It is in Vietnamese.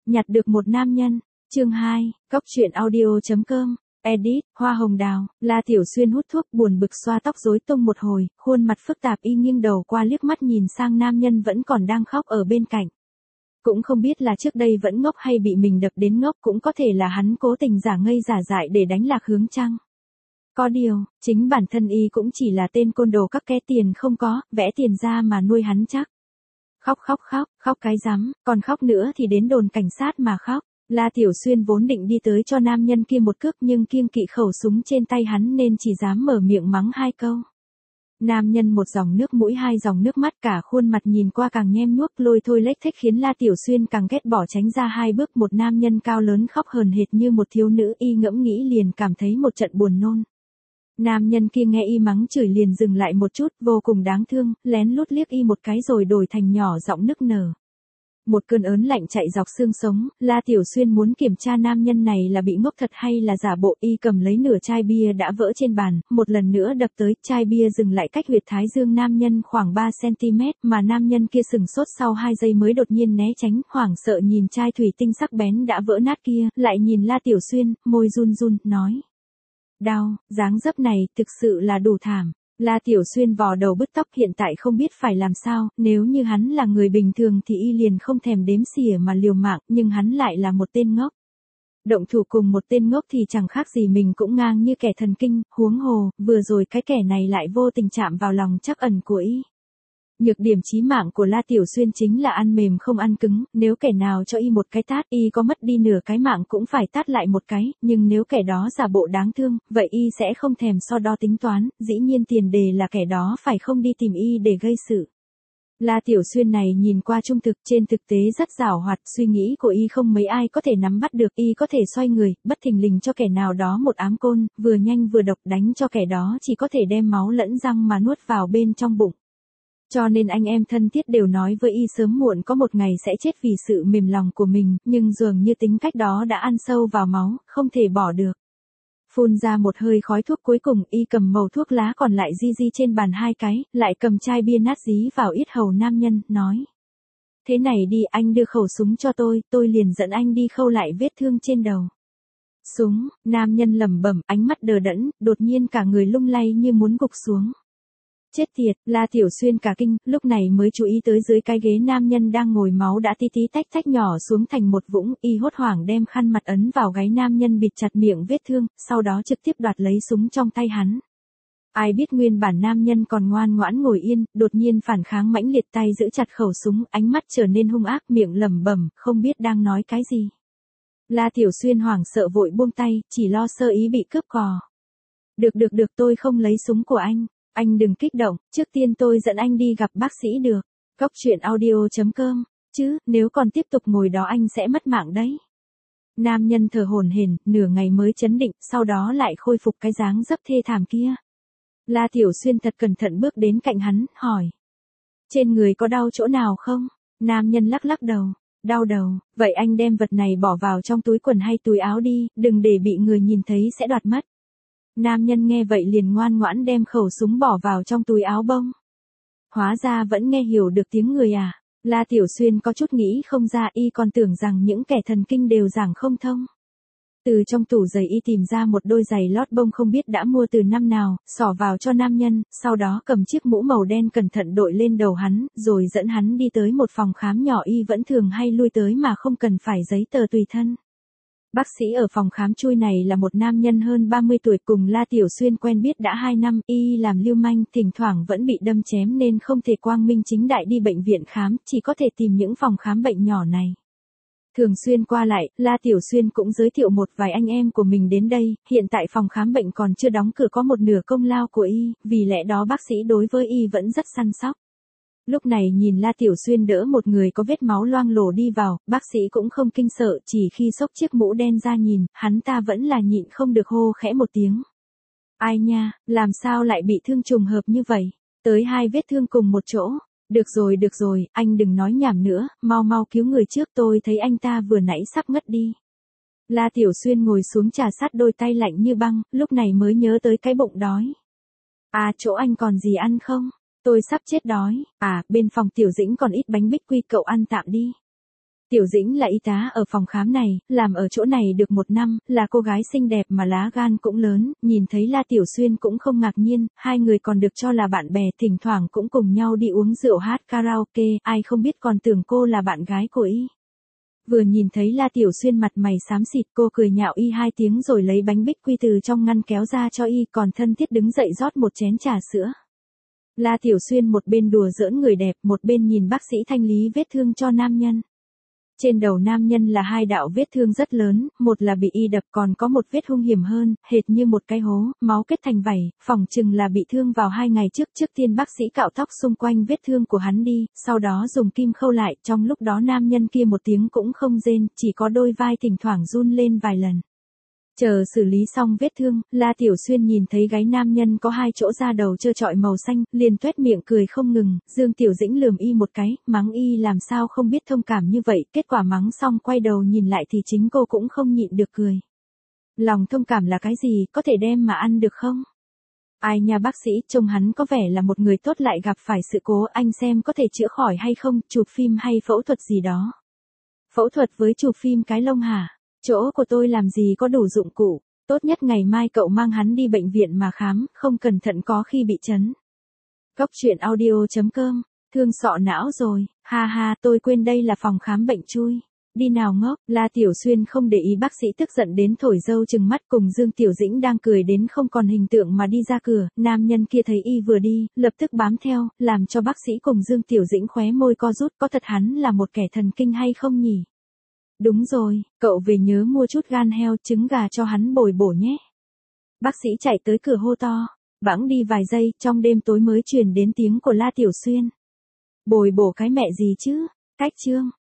Nhặt được một nam nhân. Chương 2, Cóc truyện audio.com. Edit, Hoa Hồng Đào. La Tiểu Xuyên hút thuốc buồn bực xoa tóc rối tung một hồi, khuôn mặt phức tạp y nghiêng đầu qua liếc mắt nhìn sang nam nhân vẫn còn đang khóc ở bên cạnh. Cũng không biết là trước đây vẫn ngốc hay bị mình đập đến ngốc, cũng có thể là hắn cố tình giả ngây giả dại để đánh lạc hướng chăng. Có điều, chính bản thân y cũng chỉ là tên côn đồ các ké tiền không có, vẽ tiền ra mà nuôi hắn chắc. Khóc cái rắm, còn khóc nữa thì đến đồn cảnh sát mà khóc. La Tiểu Xuyên vốn định đi tới cho nam nhân kia một cước nhưng kiêng kỵ khẩu súng trên tay hắn nên chỉ dám mở miệng mắng hai câu. Nam nhân một dòng nước mũi hai dòng nước mắt, cả khuôn mặt nhìn qua càng nhem nhuốc lôi thôi lếch thếch khiến La Tiểu Xuyên càng ghét bỏ tránh ra hai bước. Một nam nhân cao lớn khóc hờn hệt như một thiếu nữ, y ngẫm nghĩ liền cảm thấy một trận buồn nôn. Nam nhân kia nghe y mắng chửi liền dừng lại một chút, vô cùng đáng thương, lén lút liếc y một cái rồi đổi thành nhỏ giọng nức nở. Một cơn ớn lạnh chạy dọc xương sống, La Tiểu Xuyên muốn kiểm tra nam nhân này là bị ngốc thật hay là giả bộ. Y cầm lấy nửa chai bia đã vỡ trên bàn, một lần nữa đập tới, chai bia dừng lại cách huyệt thái dương nam nhân khoảng 3 cm, mà nam nhân kia sừng sốt sau 2 giây mới đột nhiên né tránh, hoảng sợ nhìn chai thủy tinh sắc bén đã vỡ nát kia, lại nhìn La Tiểu Xuyên, môi run run, nói. Đau, dáng dấp này, thực sự là đủ thảm. La Tiểu Xuyên vò đầu bứt tóc, hiện tại không biết phải làm sao, nếu như hắn là người bình thường thì y liền không thèm đếm xỉa mà liều mạng, nhưng hắn lại là một tên ngốc. Động thủ cùng một tên ngốc thì chẳng khác gì mình cũng ngang như kẻ thần kinh, huống hồ, vừa rồi cái kẻ này lại vô tình chạm vào lòng trắc ẩn của y. Nhược điểm chí mạng của La Tiểu Xuyên chính là ăn mềm không ăn cứng, nếu kẻ nào cho y một cái tát, y có mất đi nửa cái mạng cũng phải tát lại một cái, nhưng nếu kẻ đó giả bộ đáng thương, vậy y sẽ không thèm so đo tính toán, dĩ nhiên tiền đề là kẻ đó phải không đi tìm y để gây sự. La Tiểu Xuyên này nhìn qua trung thực, trên thực tế rất giảo hoạt, suy nghĩ của y không mấy ai có thể nắm bắt được, y có thể xoay người, bất thình lình cho kẻ nào đó một ám côn, vừa nhanh vừa độc, đánh cho kẻ đó chỉ có thể đem máu lẫn răng mà nuốt vào bên trong bụng. Cho nên anh em thân thiết đều nói với y sớm muộn có một ngày sẽ chết vì sự mềm lòng của mình, nhưng dường như tính cách đó đã ăn sâu vào máu, không thể bỏ được. Phun ra một hơi khói thuốc cuối cùng, y cầm mẩu thuốc lá còn lại di trên bàn 2 cái, lại cầm chai bia nát dí vào yết hầu nam nhân, nói. Thế này đi, anh đưa khẩu súng cho tôi liền dẫn anh đi khâu lại vết thương trên đầu. Súng, nam nhân lẩm bẩm, ánh mắt đờ đẫn, đột nhiên cả người lung lay như muốn gục xuống. Chết tiệt, La Tiểu Xuyên cả kinh, lúc này mới chú ý tới dưới cái ghế nam nhân đang ngồi máu đã tí tí tách nhỏ xuống thành một vũng, y hốt hoảng đem khăn mặt ấn vào gáy nam nhân bịt chặt miệng vết thương, sau đó trực tiếp đoạt lấy súng trong tay hắn. Ai biết nguyên bản nam nhân còn ngoan ngoãn ngồi yên, đột nhiên phản kháng mãnh liệt, tay giữ chặt khẩu súng, ánh mắt trở nên hung ác, miệng lẩm bẩm, không biết đang nói cái gì. La Tiểu Xuyên hoảng sợ vội buông tay, chỉ lo sơ ý bị cướp cò. Được, tôi không lấy súng của anh. Anh đừng kích động, trước tiên tôi dẫn anh đi gặp bác sĩ được. Cóc truyện audio.com. Chứ, nếu còn tiếp tục ngồi đó anh sẽ mất mạng đấy. Nam nhân thở hổn hển, nửa ngày mới chấn định, sau đó lại khôi phục cái dáng dấp thê thảm kia. La Tiểu Xuyên thật cẩn thận bước đến cạnh hắn, hỏi. Trên người có đau chỗ nào không? Nam nhân lắc đầu. Đau đầu, vậy anh đem vật này bỏ vào trong túi quần hay túi áo đi, đừng để bị người nhìn thấy sẽ đoạt mất. Nam nhân nghe vậy liền ngoan ngoãn đem khẩu súng bỏ vào trong túi áo bông. Hóa ra vẫn nghe hiểu được tiếng người à. La Tiểu Xuyên có chút nghĩ không ra, y còn tưởng rằng những kẻ thần kinh đều giảng không thông. Từ trong tủ giày y tìm ra một đôi giày lót bông không biết đã mua từ năm nào, xỏ vào cho nam nhân, sau đó cầm chiếc mũ màu đen cẩn thận đội lên đầu hắn, rồi dẫn hắn đi tới một phòng khám nhỏ y vẫn thường hay lui tới mà không cần phải giấy tờ tùy thân. Bác sĩ ở phòng khám chui này là một nam nhân hơn 30 tuổi, cùng La Tiểu Xuyên quen biết đã 2 năm, y làm lưu manh, thỉnh thoảng vẫn bị đâm chém nên không thể quang minh chính đại đi bệnh viện khám, chỉ có thể tìm những phòng khám bệnh nhỏ này. Thường xuyên qua lại, La Tiểu Xuyên cũng giới thiệu một vài anh em của mình đến đây, hiện tại phòng khám bệnh còn chưa đóng cửa có một nửa công lao của y, vì lẽ đó bác sĩ đối với y vẫn rất săn sóc. Lúc này nhìn La Tiểu Xuyên đỡ một người có vết máu loang lổ đi vào, bác sĩ cũng không kinh sợ, chỉ khi xốc chiếc mũ đen ra nhìn, hắn ta vẫn là nhịn không được hô khẽ một tiếng. Ai nha, làm sao lại bị thương trùng hợp như vậy? Tới 2 vết thương cùng một chỗ. Được rồi, anh đừng nói nhảm nữa, mau cứu người trước, tôi thấy anh ta vừa nãy sắp ngất đi. La Tiểu Xuyên ngồi xuống trà sát đôi tay lạnh như băng, lúc này mới nhớ tới cái bụng đói. À, chỗ anh còn gì ăn không? Tôi sắp chết đói. À, bên phòng Tiểu Dĩnh còn ít bánh bích quy, cậu ăn tạm đi. Tiểu Dĩnh là y tá ở phòng khám này, làm ở chỗ này được 1 năm, là cô gái xinh đẹp mà lá gan cũng lớn, nhìn thấy La Tiểu Xuyên cũng không ngạc nhiên, hai người còn được cho là bạn bè, thỉnh thoảng cũng cùng nhau đi uống rượu hát karaoke, ai không biết còn tưởng cô là bạn gái của y. Vừa nhìn thấy La Tiểu Xuyên mặt mày xám xịt, cô cười nhạo y 2 tiếng rồi lấy bánh bích quy từ trong ngăn kéo ra cho y, còn thân thiết đứng dậy rót một chén trà sữa. La Tiểu Xuyên một bên đùa giỡn người đẹp, một bên nhìn bác sĩ thanh lý vết thương cho nam nhân. Trên đầu nam nhân là 2 đạo vết thương rất lớn, một là bị y đập, còn có một vết hung hiểm hơn, hệt như một cái hố, máu kết thành vảy, phỏng chừng là bị thương vào 2 ngày trước. Trước tiên bác sĩ cạo tóc xung quanh vết thương của hắn đi, sau đó dùng kim khâu lại, trong lúc đó nam nhân kia một tiếng cũng không rên, chỉ có đôi vai thỉnh thoảng run lên vài lần. Chờ xử lý xong vết thương, La Tiểu Xuyên nhìn thấy gáy nam nhân có 2 chỗ da đầu trơ trọi màu xanh, liền tuét miệng cười không ngừng. Dương Tiểu Dĩnh lườm y một cái, mắng y làm sao không biết thông cảm như vậy, kết quả mắng xong quay đầu nhìn lại thì chính cô cũng không nhịn được cười. Lòng thông cảm là cái gì, có thể đem mà ăn được không? Ai nha bác sĩ, trông hắn có vẻ là một người tốt lại gặp phải sự cố, anh xem có thể chữa khỏi hay không, chụp phim hay phẫu thuật gì đó. Phẫu thuật với chụp phim cái lông hả? Chỗ của tôi làm gì có đủ dụng cụ, tốt nhất ngày mai cậu mang hắn đi bệnh viện mà khám, không cẩn thận có khi bị chấn. Cóc truyện audio.com, thương sọ não rồi, ha ha, tôi quên đây là phòng khám bệnh chui. Đi nào ngốc, La Tiểu Xuyên không để ý bác sĩ tức giận đến thổi dâu chừng mắt, cùng Dương Tiểu Dĩnh đang cười đến không còn hình tượng mà đi ra cửa, nam nhân kia thấy y vừa đi, lập tức bám theo, làm cho bác sĩ cùng Dương Tiểu Dĩnh khóe môi co rút, có thật hắn là một kẻ thần kinh hay không nhỉ? Đúng rồi, cậu về nhớ mua chút gan heo, trứng gà cho hắn bồi bổ nhé. Bác sĩ chạy tới cửa hô to, bẵng đi vài giây, trong đêm tối mới truyền đến tiếng của La Tiểu Xuyên. Bồi bổ cái mẹ gì chứ, cách chương.